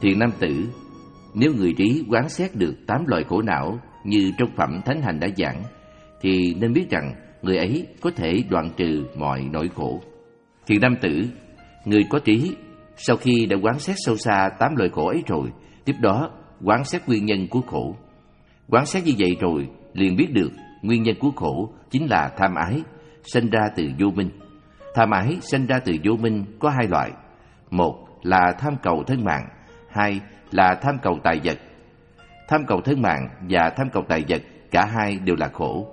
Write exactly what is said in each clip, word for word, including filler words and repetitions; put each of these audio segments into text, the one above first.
Thiện nam tử, nếu người trí quán xét được tám loại khổ não như trong phẩm Thánh Hành đã giảng, thì nên biết rằng người ấy có thể đoạn trừ mọi nỗi khổ. Thiện nam tử, người có trí, sau khi đã quán xét sâu xa tám loại khổ ấy rồi, tiếp đó quán xét nguyên nhân của khổ. Quán xét như vậy rồi, liền biết được nguyên nhân của khổ chính là tham ái, sinh ra từ vô minh. Tham ái sinh ra từ vô minh có hai loại. Một là tham cầu thân mạng, hai là tham cầu tài vật. Tham cầu thân mạng và tham cầu tài vật, cả hai đều là khổ.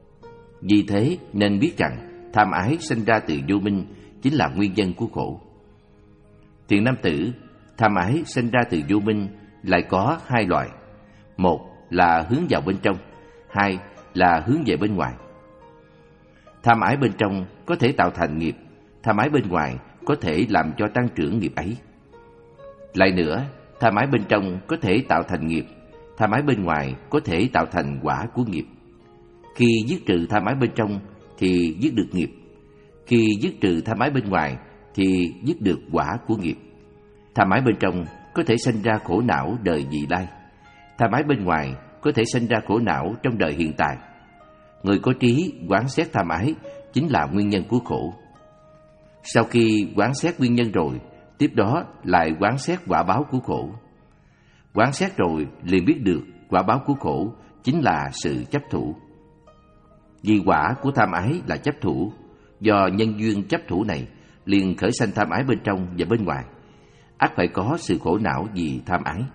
Vì thế nên biết rằng tham ái sinh ra từ vô minh chính là nguyên nhân của khổ. Thiện nam tử, tham ái sinh ra từ vô minh lại có hai loại. Một là hướng vào bên trong, hai là hướng về bên ngoài. Tham ái bên trong có thể tạo thành nghiệp, tham ái bên ngoài có thể làm cho tăng trưởng nghiệp ấy. Lại nữa, tham ái bên trong có thể tạo thành nghiệp, tham ái bên ngoài có thể tạo thành quả của nghiệp. Khi dứt trừ tham ái bên trong thì dứt được nghiệp, khi dứt trừ tham ái bên ngoài thì dứt được quả của nghiệp. Tham ái bên trong có thể sinh ra khổ não đời vị lai, tham ái bên ngoài có thể sinh ra khổ não trong đời hiện tại. Người có trí quán xét tham ái chính là nguyên nhân của khổ. Sau khi quán xét nguyên nhân rồi, tiếp đó lại quán xét quả báo của khổ. Quán xét rồi liền biết được quả báo của khổ chính là sự chấp thủ. Vì quả của tham ái là chấp thủ, do nhân duyên chấp thủ này liền khởi sanh tham ái bên trong và bên ngoài, ắt phải có sự khổ não vì tham ái.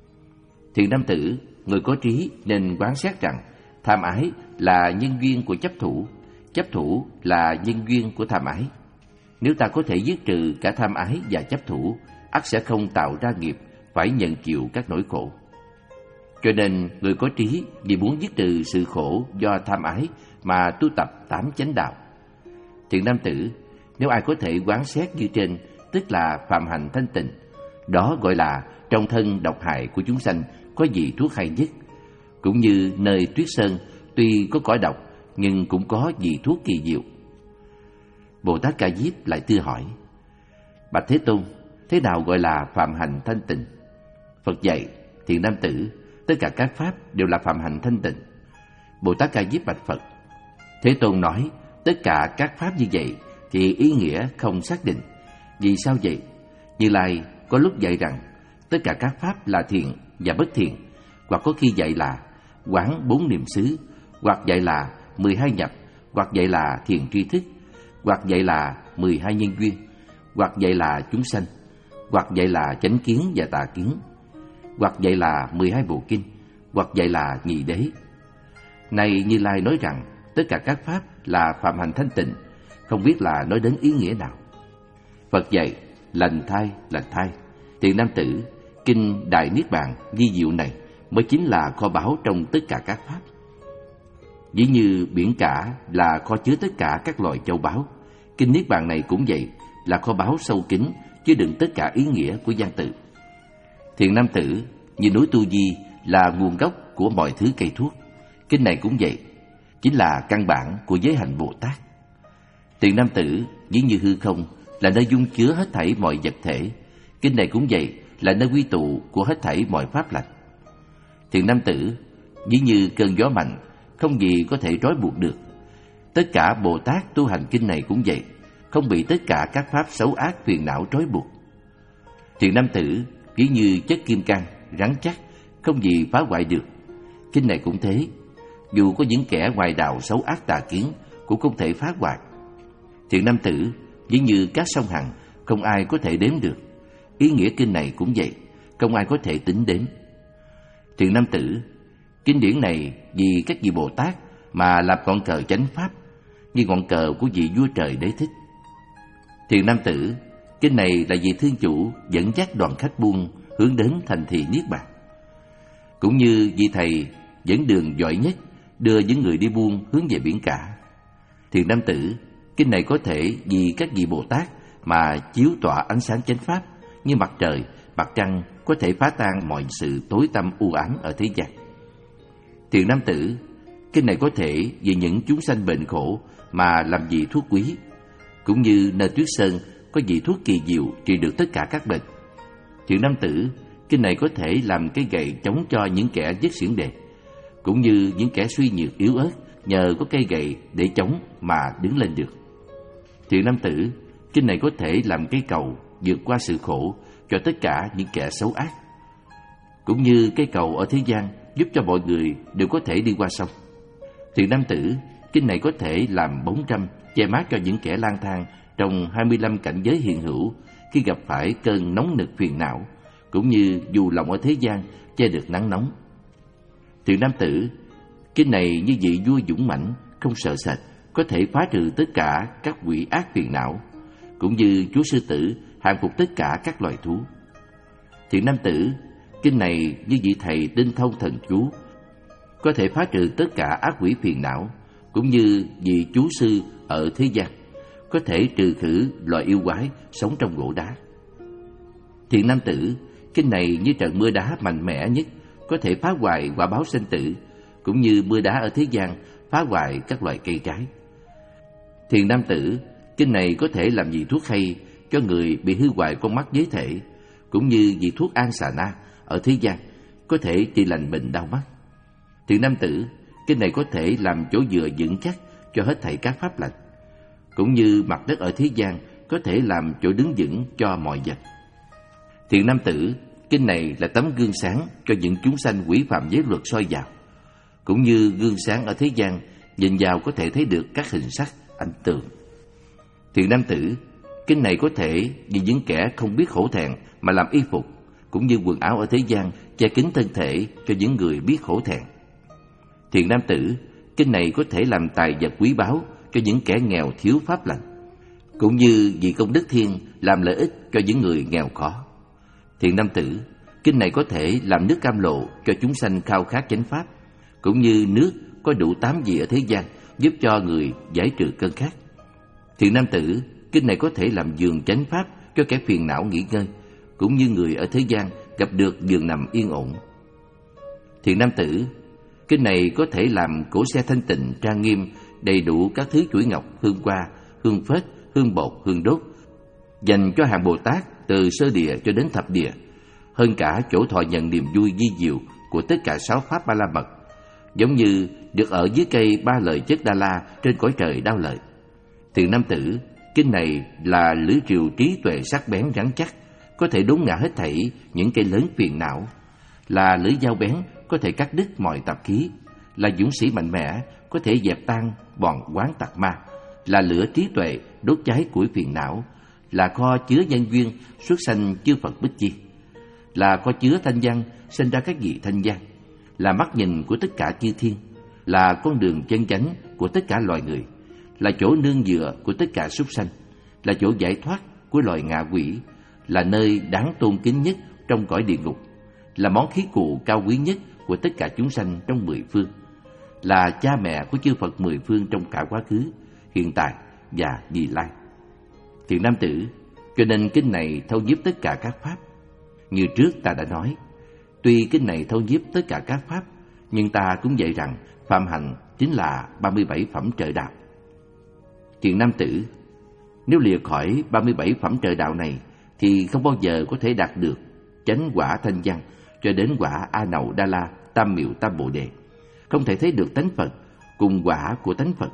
Thiện nam tử, người có trí nên quán xét rằng tham ái là nhân duyên của chấp thủ, chấp thủ là nhân duyên của tham ái. Nếu ta có thể dứt trừ cả tham ái và chấp thủ, ắt sẽ không tạo ra nghiệp phải nhận chịu các nỗi khổ. Cho nên người có trí vì muốn dứt trừ sự khổ do tham ái mà tu tập tám chánh đạo. Thiện nam tử, nếu ai có thể quán xét như trên, tức là phạm hành thanh tịnh, đó gọi là trong thân độc hại của chúng sanh có vị thuốc hay nhất. Cũng như nơi tuyết sơn tuy có cỏ độc nhưng cũng có vị thuốc kỳ diệu. Bồ Tát Ca Diếp lại tưa hỏi: Bạch Thế Tôn, thế nào gọi là phạm hành thanh tịnh? Phật dạy: Thiện nam tử, tất cả các pháp đều là phạm hành thanh tịnh. Bồ Tát Ca Diếp bạch Phật: Thế Tôn nói tất cả các pháp như vậy thì ý nghĩa không xác định. Vì sao vậy? Như Lai có lúc dạy rằng tất cả các pháp là thiện và bất thiện, hoặc có khi dạy là quán bốn niệm xứ, hoặc dạy là mười hai nhập, hoặc dạy là thiền tri thức, hoặc dạy là mười hai nhân duyên, hoặc dạy là chúng sanh, hoặc dạy là chánh kiến và tà kiến, hoặc dạy là mười hai bộ kinh, hoặc dạy là nhị đế. Này Như Lai nói rằng tất cả các pháp là phạm hành thanh tịnh, không biết là nói đến ý nghĩa nào. Phật dạy: lành thai, lành thai. Thiện nam tử, kinh Đại Niết Bàn vi diệu này mới chính là kho báu trong tất cả các pháp. Ví như biển cả là kho chứa tất cả các loài châu báu, kinh Niết Bàn này cũng vậy, là kho báu sâu kín chứa đựng tất cả ý nghĩa của văn tự. Thiện nam tử, như núi Tu Di là nguồn gốc của mọi thứ cây thuốc, kinh này cũng vậy, chính là căn bản của giới hạnh Bồ Tát. Thiện nam tử, ví như hư không là nơi dung chứa hết thảy mọi vật thể, kinh này cũng vậy, là nơi quy tụ của hết thảy mọi pháp lành. Thiện nam tử, ví như cơn gió mạnh, không gì có thể trói buộc được. Tất cả Bồ Tát tu hành kinh này cũng vậy, không bị tất cả các pháp xấu ác phiền não trói buộc. Thiện nam tử, ví như chất kim cang, rắn chắc, không gì phá hoại được. Kinh này cũng thế, dù có những kẻ ngoài đạo xấu ác tà kiến cũng không thể phá hoại. Thiện nam tử, ví như các sông Hằng, không ai có thể đếm được. Ý nghĩa kinh này cũng vậy, không ai có thể tính đến. Thiện nam tử, kinh điển này vì các vị Bồ Tát mà làm ngọn cờ chánh pháp, như ngọn cờ của vị vua trời Đế Thích. Thiện nam tử, kinh này là vị thương chủ dẫn dắt đoàn khách buôn hướng đến thành thị Niết Bàn, cũng như vị thầy dẫn đường giỏi nhất đưa những người đi buôn hướng về biển cả. Thiện nam tử, kinh này có thể vì các vị Bồ Tát mà chiếu tỏa ánh sáng chánh pháp, như mặt trời, mặt trăng có thể phá tan mọi sự tối tăm u ám ở thế gian. Thiện nam tử, kinh này có thể vì những chúng sanh bệnh khổ mà làm vị thuốc quý, cũng như nơi tuyết sơn có vị thuốc kỳ diệu trị được tất cả các bệnh. Thiện nam tử, kinh này có thể làm cái gậy chống cho những kẻ dứt xiển đề, cũng như những kẻ suy nhược yếu ớt nhờ có cây gậy để chống mà đứng lên được. Thiện nam tử, kinh này có thể làm cây cầu vượt qua sự khổ cho tất cả những kẻ xấu ác, cũng như cây cầu ở thế gian giúp cho mọi người đều có thể đi qua sông. Thiện nam tử, kinh này có thể làm bóng râm che mát cho những kẻ lang thang trong hai mươi lăm cảnh giới hiện hữu khi gặp phải cơn nóng nực phiền não, cũng như dù lòng ở thế gian che được nắng nóng. Thiện nam tử, kinh này như vị vua dũng mãnh không sợ sệt, có thể phá trừ tất cả các quỷ ác phiền não, cũng như chúa sư tử hàng phục tất cả các loài thú. Thiện nam tử, kinh này như vị thầy tinh thông thần chú, có thể phá trừ tất cả ác quỷ phiền não, cũng như vị chú sư ở thế gian, có thể trừ khử loài yêu quái sống trong gỗ đá. Thiện nam tử, kinh này như trận mưa đá mạnh mẽ nhất, có thể phá hoại quả báo sinh tử, cũng như mưa đá ở thế gian phá hoại các loại cây trái. Thiện nam tử, kinh này có thể làm vị thuốc hay cho người bị hư hoại con mắt giới thể, cũng như vị thuốc an xà na ở thế gian, có thể trị lành bệnh đau mắt. Thiện nam tử, kinh này có thể làm chỗ dựa vững chắc cho hết thảy các pháp lành, cũng như mặt đất ở thế gian có thể làm chỗ đứng vững cho mọi vật. Thiện nam tử, kinh này là tấm gương sáng cho những chúng sanh quỷ phạm giới luật soi vào, cũng như gương sáng ở thế gian nhìn vào có thể thấy được các hình sắc, ảnh tượng. Thiện nam tử, kinh này có thể vì những kẻ không biết khổ thẹn mà làm y phục, cũng như quần áo ở thế gian che kín thân thể cho những người biết khổ thẹn. Thiện nam tử, kinh này có thể làm tài vật quý báu cho những kẻ nghèo thiếu pháp lành, cũng như vị công đức thiên làm lợi ích cho những người nghèo khó. Thiện nam tử, kinh này có thể làm nước cam lộ cho chúng sanh khao khát chánh pháp, cũng như nước có đủ tám vị ở thế gian giúp cho người giải trừ cơn khát. Thiện nam tử, kinh này có thể làm giường chánh pháp cho kẻ phiền não nghỉ ngơi, cũng như người ở thế gian gặp được giường nằm yên ổn. Thiện nam tử, kinh này có thể làm cỗ xe thanh tịnh trang nghiêm, đầy đủ các thứ chuỗi ngọc, hương hoa, hương phết, hương bột, hương đốt, dành cho hàng Bồ Tát từ sơ địa cho đến thập địa, hơn cả chỗ thọ nhận niềm vui vi diệu của tất cả sáu pháp ba la mật, giống như được ở dưới cây ba lợi chất Đa La trên cõi trời Đao Lợi. Thiện nam tử, kinh này là lưỡi rìu trí tuệ sắc bén rắn chắc, có thể đốn ngã hết thảy những cây lớn phiền não, là lưỡi dao bén có thể cắt đứt mọi tạp khí, là dũng sĩ mạnh mẽ có thể dẹp tan bọn quán tặc ma, là lửa trí tuệ đốt cháy củi phiền não, là kho chứa nhân duyên xuất sanh chư Phật Bích Chi, là kho chứa thanh văn sinh ra các vị thanh văn, là mắt nhìn của tất cả chư thiên, là con đường chân chánh của tất cả loài người, là chỗ nương dựa của tất cả súc sanh, là chỗ giải thoát của loài ngạ quỷ, là nơi đáng tôn kính nhất trong cõi địa ngục, là món khí cụ cao quý nhất của tất cả chúng sanh trong mười phương, là cha mẹ của chư Phật mười phương trong cả quá khứ, hiện tại và vị lai. Thiện nam tử, cho nên kinh này thâu nhiếp tất cả các pháp. Như trước ta đã nói, tuy kinh này thâu nhiếp tất cả các pháp, nhưng ta cũng dạy rằng phạm hạnh chính là ba mươi bảy phẩm trợ đạo. Thiện nam tử, nếu lìa khỏi ba mươi bảy phẩm trợ đạo này thì không bao giờ có thể đạt được chánh quả thanh văn cho đến quả A Nậu Đa La Tam Miệu Tam Bồ Đề, không thể thấy được tánh Phật cùng quả của tánh Phật.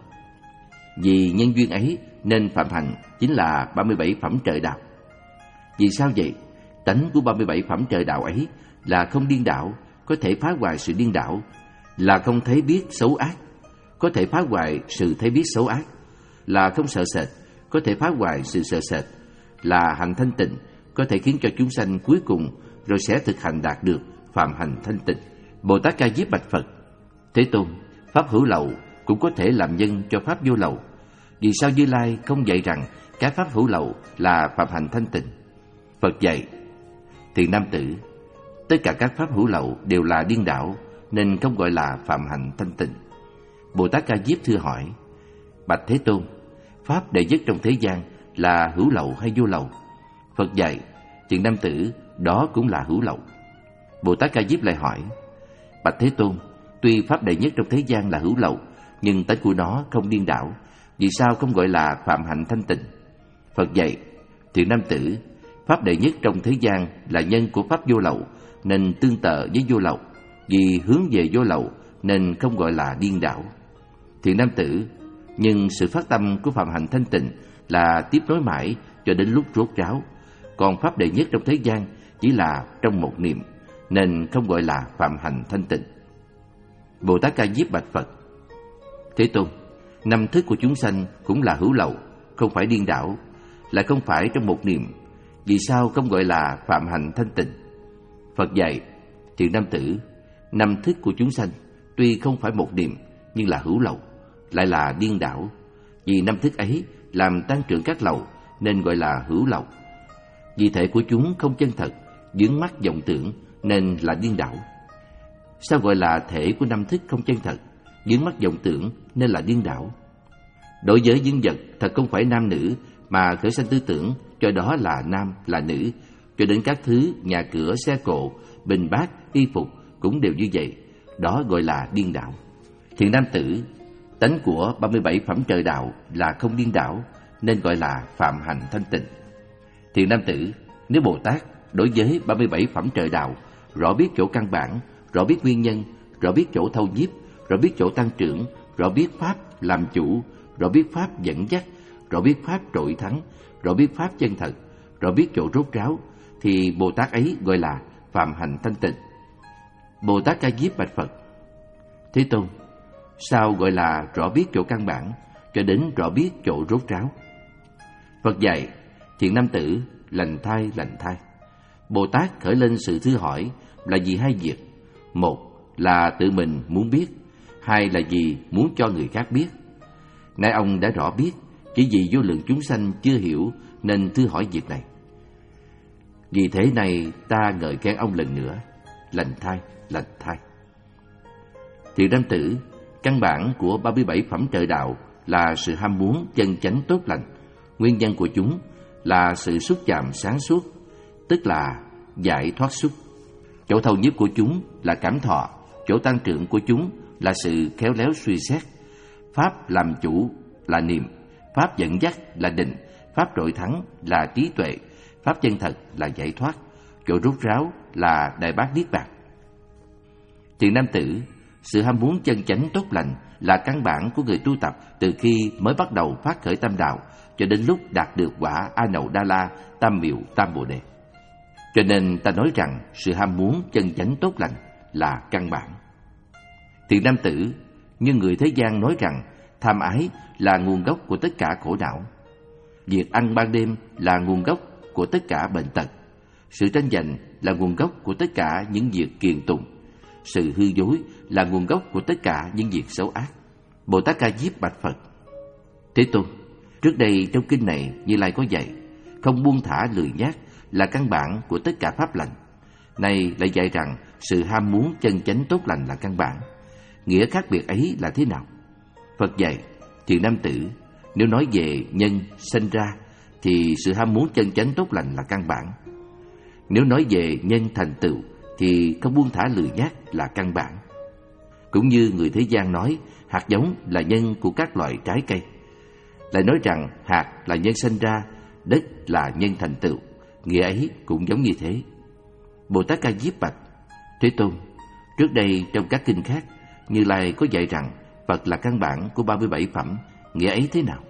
Vì nhân duyên ấy nên phạm hạnh chính là ba mươi bảy phẩm trợ đạo. Vì sao vậy? Tánh của ba mươi bảy phẩm trợ đạo ấy là không điên đảo, có thể phá hoại sự điên đảo, là không thấy biết xấu ác, có thể phá hoại sự thấy biết xấu ác, là không sợ sệt, có thể phá hoại sự sợ sệt, là hành thanh tịnh, có thể khiến cho chúng sanh cuối cùng rồi sẽ thực hành đạt được phạm hành thanh tịnh. Bồ Tát Ca Diếp bạch Phật: Thế Tôn, pháp hữu lậu cũng có thể làm nhân cho pháp vô lậu. Vì sao Như Lai không dạy rằng cái pháp hữu lậu là phạm hành thanh tịnh? Phật dạy: Thiện nam tử, tất cả các pháp hữu lậu đều là điên đảo, nên không gọi là phạm hành thanh tịnh. Bồ Tát Ca Diếp thưa hỏi: Bạch Thế Tôn, pháp đệ nhất trong thế gian là hữu lậu hay vô lậu? Phật dạy: Thiện nam tử, đó cũng là hữu lậu. Bồ Tát Ca Diếp lại hỏi: Bạch Thế Tôn, tuy pháp đệ nhất trong thế gian là hữu lậu, nhưng tánh của nó không điên đảo, vì sao không gọi là phạm hạnh thanh tịnh? Phật dạy: Thiện nam tử, pháp đệ nhất trong thế gian là nhân của pháp vô lậu, nên tương tự với vô lậu, vì hướng về vô lậu nên không gọi là điên đảo. Thiện nam tử, nhưng sự phát tâm của phạm hạnh thanh tịnh là tiếp nối mãi cho đến lúc rốt ráo, còn pháp đệ nhất trong thế gian chỉ là trong một niệm, nên không gọi là phạm hạnh thanh tịnh. Bồ Tát Ca Diếp bạch Phật: Thế Tôn, năm thức của chúng sanh cũng là hữu lậu, không phải điên đảo, lại không phải trong một niệm, vì sao không gọi là phạm hạnh thanh tịnh? Phật dạy: Thiện nam tử, năm thức của chúng sanh tuy không phải một niệm nhưng là hữu lậu, lại là điên đảo, vì năm thức ấy làm tăng trưởng các lậu nên gọi là hữu lậu. Vì thể của chúng không chân thật, vướng mắc vọng tưởng nên là điên đảo. Sao gọi là thể của năm thức không chân thật, vướng mắc vọng tưởng nên là điên đảo? Đối với những vật thật không phải nam nữ mà khởi sanh tư tưởng cho đó là nam là nữ, cho đến các thứ nhà cửa xe cộ, bình bát, y phục cũng đều như vậy, đó gọi là điên đảo. Thiện nam tử, tánh của ba mươi bảy phẩm trời đạo là không điên đảo, nên gọi là phạm hạnh thanh tịnh. Thiện nam tử, nếu Bồ Tát đối với ba mươi bảy phẩm trời đạo rõ biết chỗ căn bản, rõ biết nguyên nhân, rõ biết chỗ thâu nhiếp, rõ biết chỗ tăng trưởng, rõ biết pháp làm chủ, rõ biết pháp dẫn dắt, rõ biết pháp trội thắng, rõ biết pháp chân thật, rõ biết chỗ rốt ráo, thì Bồ Tát ấy gọi là phạm hạnh thanh tịnh. Bồ Tát Ca Diếp bạch Phật: Thế Tôn, sao gọi là rõ biết chỗ căn bản cho đến rõ biết chỗ rốt ráo? Phật dạy: Thiện nam tử, lành thai lành thai. Bồ Tát khởi lên sự thưa hỏi là vì hai việc: một là tự mình muốn biết, hai là vì muốn cho người khác biết. Nay ông đã rõ biết, chỉ vì vô lượng chúng sanh chưa hiểu nên thưa hỏi việc này. Vì thế này ta ngợi khen ông lần nữa: lành thai lành thai. Thiện nam tử, căn bản của ba mươi bảy phẩm trời đạo là sự ham muốn chân chánh tốt lành. Nguyên nhân của chúng là sự xúc chạm sáng suốt, tức là giải thoát xuất. Chỗ thâu nhiếp của chúng là cảm thọ, chỗ tăng trưởng của chúng là sự khéo léo suy xét. Pháp làm chủ là niệm, pháp dẫn dắt là định, pháp trội thắng là trí tuệ, pháp chân thật là giải thoát, chỗ rốt ráo là đại bát niết bàn. Thiện nam tử, sự ham muốn chân chánh tốt lành là căn bản của người tu tập từ khi mới bắt đầu phát khởi tâm đạo cho đến lúc đạt được quả A Nậu Đa La Tam Miệu Tam Bồ Đề. Cho nên ta nói rằng sự ham muốn chân chánh tốt lành là căn bản. Thiện nam tử, như người thế gian nói rằng tham ái là nguồn gốc của tất cả khổ não, việc ăn ban đêm là nguồn gốc của tất cả bệnh tật, sự tranh giành là nguồn gốc của tất cả những việc kiền tùng, sự hư dối là nguồn gốc của tất cả những việc xấu ác. Bồ Tát Ca Diếp bạch Phật: Thế Tôn, trước đây trong kinh này Như Lai có dạy không buông thả lười nhác là căn bản của tất cả pháp lành. Nay lại dạy rằng sự ham muốn chân chánh tốt lành là căn bản. Nghĩa khác biệt ấy là thế nào? Phật dạy: Thiện nam tử, nếu nói về nhân sinh ra thì sự ham muốn chân chánh tốt lành là căn bản. Nếu nói về nhân thành tựu thì không buông thả lười nhác là căn bản. Cũng như người thế gian nói hạt giống là nhân của các loại trái cây, lại nói rằng hạt là nhân sinh ra, đất là nhân thành tựu, nghĩa ấy cũng giống như thế. Bồ Tát Ca Diếp bạch: Thế Tôn, trước đây trong các kinh khác Như Lai có dạy rằng Phật là căn bản của ba mươi bảy phẩm, nghĩa ấy thế nào?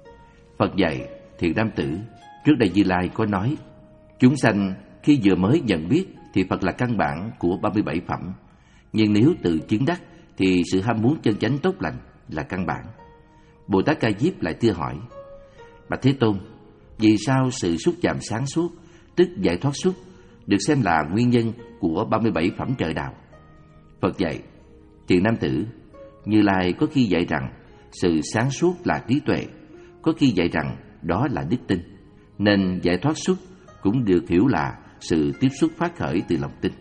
Phật dạy: Thiện nam tử, trước đây Như Lai có nói chúng sanh khi vừa mới nhận biết thì Phật là căn bản của ba mươi bảy phẩm, nhưng nếu tự chứng đắc thì sự ham muốn chân chánh tốt lành là căn bản. Bồ Tát Ca Diếp lại thưa hỏi: Bạch Thế Tôn, vì sao sự xúc chạm sáng suốt, tức giải thoát xuất, được xem là nguyên nhân của ba mươi bảy phẩm trời đạo? Phật dạy: Thiện nam tử, Như Lai có khi dạy rằng sự sáng suốt là trí tuệ, có khi dạy rằng đó là đức tin, nên giải thoát xuất cũng được hiểu là sự tiếp xúc phát khởi từ lòng tin.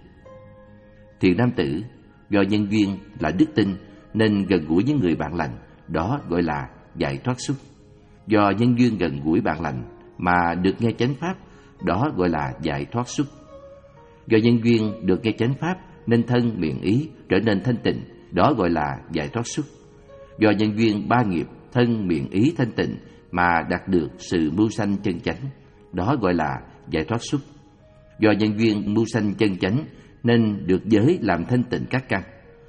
Thiện nam tử, do nhân duyên là đức tin nên gần gũi với người bạn lành, đó gọi là giải thoát xuất. Do nhân duyên gần gũi bạn lành mà được nghe chánh pháp, đó gọi là giải thoát xuất. Do nhân duyên được nghe chánh pháp nên thân miệng ý trở nên thanh tịnh, đó gọi là giải thoát xuất. Do nhân duyên ba nghiệp thân miệng ý thanh tịnh mà đạt được sự mưu sanh chân chánh, đó gọi là giải thoát xuất. Do nhân duyên mưu sanh chân chánh nên được giới làm thanh tịnh các căn.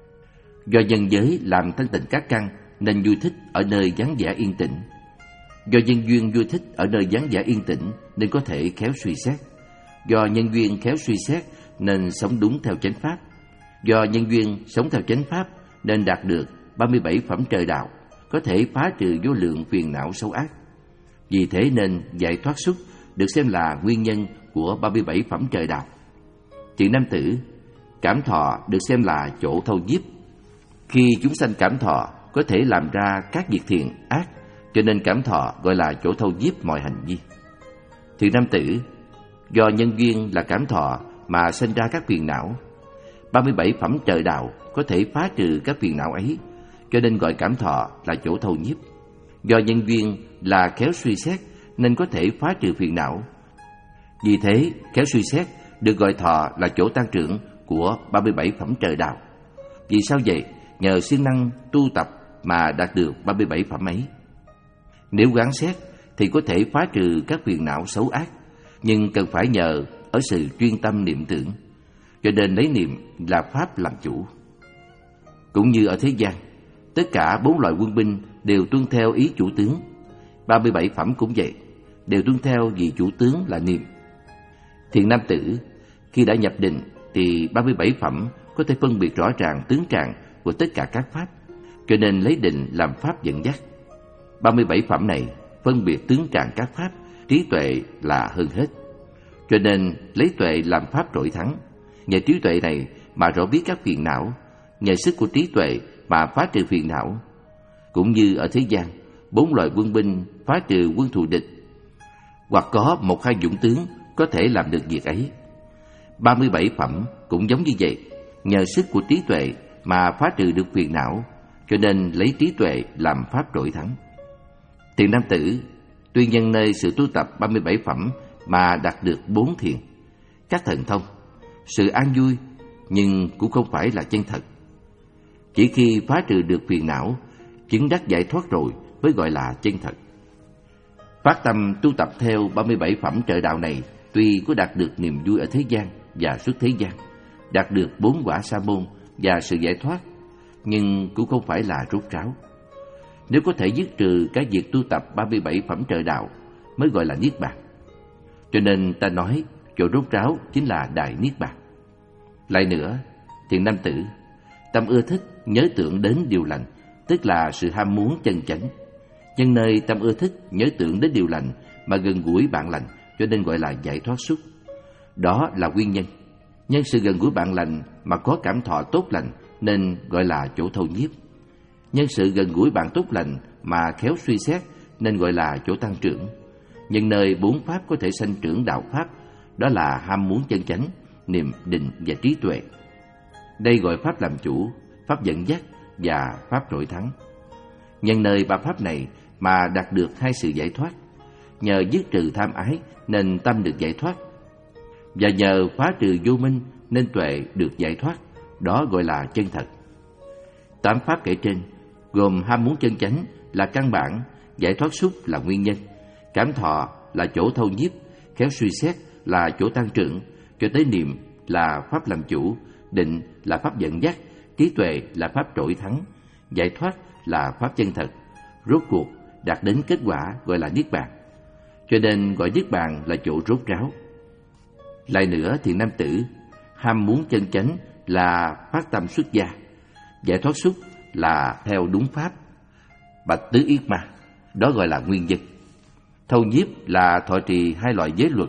Do nhân giới làm thanh tịnh các căn nên vui thích ở nơi vắng vẻ yên tĩnh. Do nhân duyên vui thích ở nơi vắng vẻ yên tĩnh nên có thể khéo suy xét. Do nhân duyên khéo suy xét nên sống đúng theo chánh pháp. Do nhân duyên sống theo chánh pháp nên đạt được ba mươi bảy phẩm trời đạo, có thể phá trừ vô lượng phiền não xấu ác. Vì thế nên giải thoát xuất được xem là nguyên nhân của ba mươi bảy phẩm trời đạo. Thiện nam tử, cảm thọ được xem là chỗ thâu nhiếp. Khi chúng sanh cảm thọ có thể làm ra các việc thiện ác, cho nên cảm thọ gọi là chỗ thâu nhiếp mọi hành vi. Thiện nam tử, do nhân duyên là cảm thọ mà sinh ra các phiền não. ba mươi bảy phẩm trời đạo có thể phá trừ các phiền não ấy, cho nên gọi cảm thọ là chỗ thâu nhiếp. Do nhân duyên là khéo suy xét nên có thể phá trừ phiền não. Vì thế, khéo suy xét được gọi thọ là chỗ tăng trưởng của ba mươi bảy phẩm trời đạo. Vì sao vậy? Nhờ siêng năng tu tập mà đạt được ba mươi bảy phẩm ấy. Nếu quán xét thì có thể phá trừ các phiền não xấu ác, nhưng cần phải nhờ ở sự chuyên tâm niệm tưởng, cho nên lấy niệm là pháp làm chủ. Cũng như ở thế gian, tất cả bốn loại quân binh đều tuân theo ý chủ tướng. ba mươi bảy phẩm cũng vậy, đều tuân theo vị chủ tướng là niệm. Thiện nam tử, khi đã nhập định thì ba mươi bảy phẩm có thể phân biệt rõ ràng tướng trạng của tất cả các pháp, cho nên lấy định làm pháp dẫn dắt. ba mươi bảy phẩm này phân biệt tướng trạng các pháp, trí tuệ là hơn hết, cho nên lấy tuệ làm pháp trội thắng. Nhờ trí tuệ này mà rõ biết các phiền não, nhờ sức của trí tuệ mà phá trừ phiền não. Cũng như ở thế gian, bốn loại quân binh phá trừ quân thù địch, hoặc có một hai dũng tướng có thể làm được việc ấy. ba mươi bảy phẩm cũng giống như vậy, nhờ sức của trí tuệ mà phá trừ được phiền não, cho nên lấy trí tuệ làm pháp trội thắng. Thiện nam tử, tuy nhân nơi sự tu tập ba mươi bảy phẩm mà đạt được bốn thiện, các thần thông, sự an vui, nhưng cũng không phải là chân thật. Chỉ khi phá trừ được phiền não, chứng đắc giải thoát rồi mới gọi là chân thật. Phát tâm tu tập theo ba mươi bảy phẩm trời đạo này tuy có đạt được niềm vui ở thế gian và xuất thế gian, đạt được bốn quả sa môn và sự giải thoát, nhưng cũng không phải là rốt ráo. Nếu có thể dứt trừ cái việc tu tập ba mươi bảy phẩm trời đạo mới gọi là niết bàn. Cho nên ta nói chỗ rốt ráo chính là đại niết bàn. Lại nữa, thiện nam tử, tâm ưa thích nhớ tưởng đến điều lành, tức là sự ham muốn chân chánh. Nhân nơi tâm ưa thích nhớ tưởng đến điều lành mà gần gũi bạn lành, cho nên gọi là giải thoát xuất. Đó là nguyên nhân. Nhân sự gần gũi bạn lành mà có cảm thọ tốt lành nên gọi là chỗ thâu nhiếp. Nhân sự gần gũi bạn tốt lành mà khéo suy xét nên gọi là chỗ tăng trưởng. Nhân nơi bốn pháp có thể sanh trưởng đạo pháp, đó là ham muốn chân chánh, niệm, định và trí tuệ. Đây gọi pháp làm chủ, pháp dẫn dắt và pháp trội thắng. Nhân nơi ba pháp này mà đạt được hai sự giải thoát. Nhờ dứt trừ tham ái nên tâm được giải thoát, và nhờ phá trừ vô minh nên tuệ được giải thoát. Đó gọi là chân thật. Tám pháp kể trên gồm ham muốn chân chánh là căn bản, giải thoát xuất là nguyên nhân, cảm thọ là chỗ thâu nhiếp, khéo suy xét là chỗ tăng trưởng, cho tới niệm là pháp làm chủ, định là pháp dẫn dắt, trí tuệ là pháp trội thắng, giải thoát là pháp chân thật. Rốt cuộc đạt đến kết quả gọi là niết bàn. Cho nên gọi niết bàn là chỗ rốt ráo. Lại nữa, thiện nam tử, ham muốn chân chánh là phát tâm xuất gia, giải thoát xuất là theo đúng pháp. Bạch tứ yết ma, đó gọi là nguyên nhân. Thâu nhiếp là thọ trì hai loại giới luật,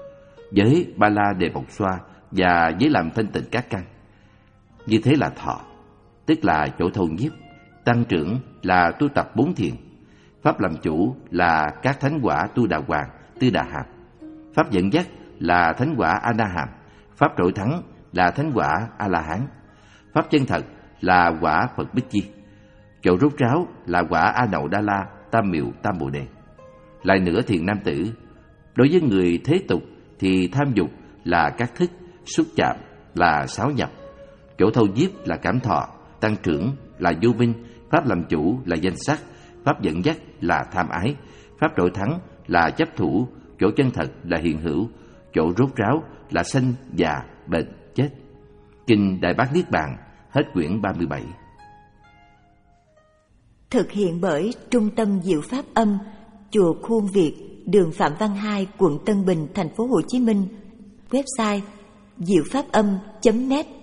giới ba la đề bộc xoa và giới làm thanh tịnh các căn. Như thế là thọ, tức là chỗ thâu nhiếp. Tăng trưởng là tu tập bốn thiện. Pháp làm chủ là các thánh quả tu đà hoàng, tư đà hàm. Pháp dẫn dắt là thánh quả a na hàm. Pháp trội thắng là thánh quả a la hán. Pháp chân thật là quả Phật Bích Chi. Chỗ rốt ráo là quả A Nậu Đa La, Tam Miệu, Tam Bồ Đề. Lại nữa, thiện nam tử, đối với người thế tục thì tham dục là các thức, xúc chạm là sáu nhập, chỗ thâu nhiếp là cảm thọ, tăng trưởng là vô minh, pháp làm chủ là danh sắc, pháp dẫn dắt là tham ái, pháp trội thắng là chấp thủ, chỗ chân thật là hiện hữu, chỗ rốt ráo là sanh, già, bệnh, chết. Kinh Đại Bát Niết Bàn, hết quyển ba mươi bảy. Thực hiện bởi Trung tâm Diệu Pháp Âm, Chùa Khuôn Việt, đường Phạm Văn Hai, quận Tân Bình, thành phố Hồ Chí Minh. Website diệu pháp âm chấm net.